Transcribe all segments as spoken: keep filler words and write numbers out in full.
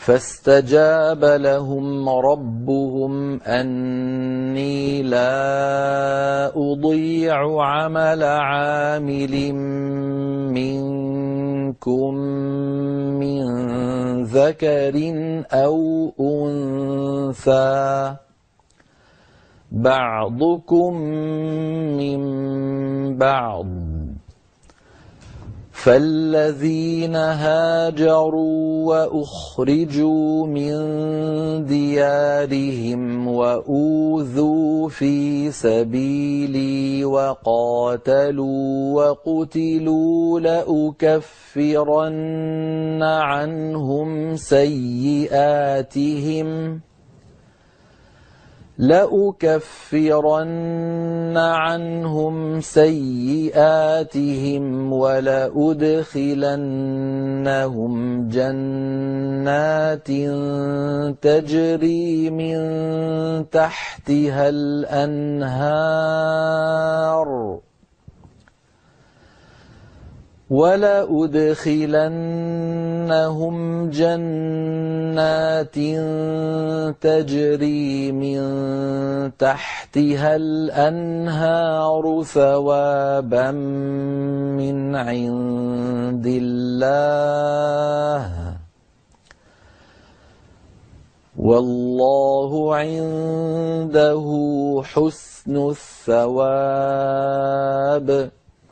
فاستجاب لهم ربهم أني لا أضيع عمل عامل منكم من ذكر أو أنثى بعضكم من بعض، فالذين هاجروا وأخرجوا من ديارهم وأوذوا في سبيلي وقاتلوا وقتلوا لأكفرن عنهم سيئاتهم لأكفرن عنهم سيئاتهم ولأدخلنهم جنات تجري من تحتها الأنهار ولأدخلنهم جنات تجري من تحتها الأنهار ثوابا من عند الله والله عنده حسن الثواب.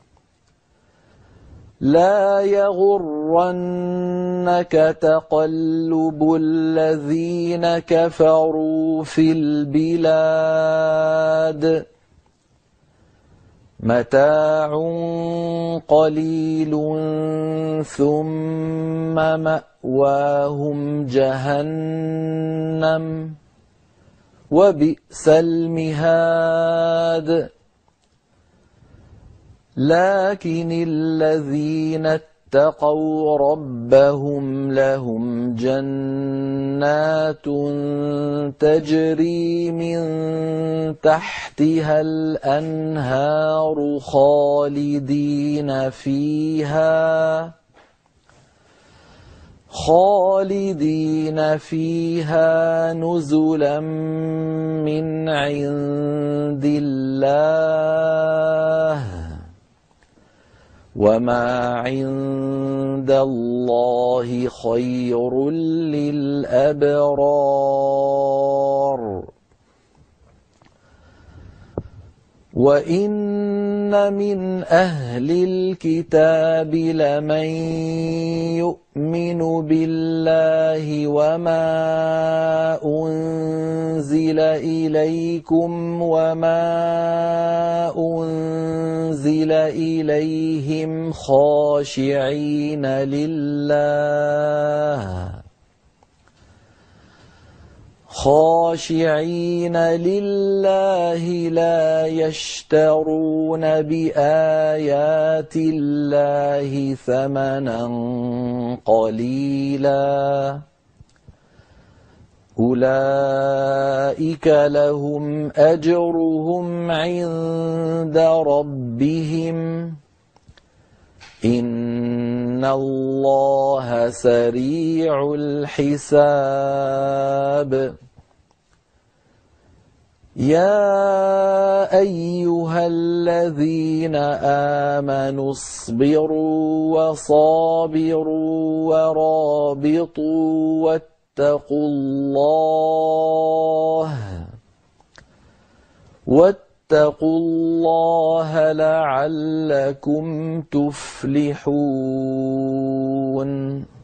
لا يغرنك تقلب الذين كفروا في البلاد متاع قليل ثم مأواهم جهنم وبئس المهاد. لكن الذين اتقوا ربهم لهم جنات تجري من تحتها الأنهار خالدين فيها خالدين فيها نزلا من عند الله وما عند الله خير للأبرار. وإن من أهل الكتاب لمن يؤمن بالله وما أنزل إليكم وما أنزل إليهم خاشعين لله خاشعين لله لا يشترون بآيات الله ثمنا قليلا أولئك لهم أجرهم عند ربهم إن الله سريع الحساب. يا أيها الذين آمنوا اصبروا وصابروا ورابطوا واتقوا الله واتقوا الله لعلكم تفلحون.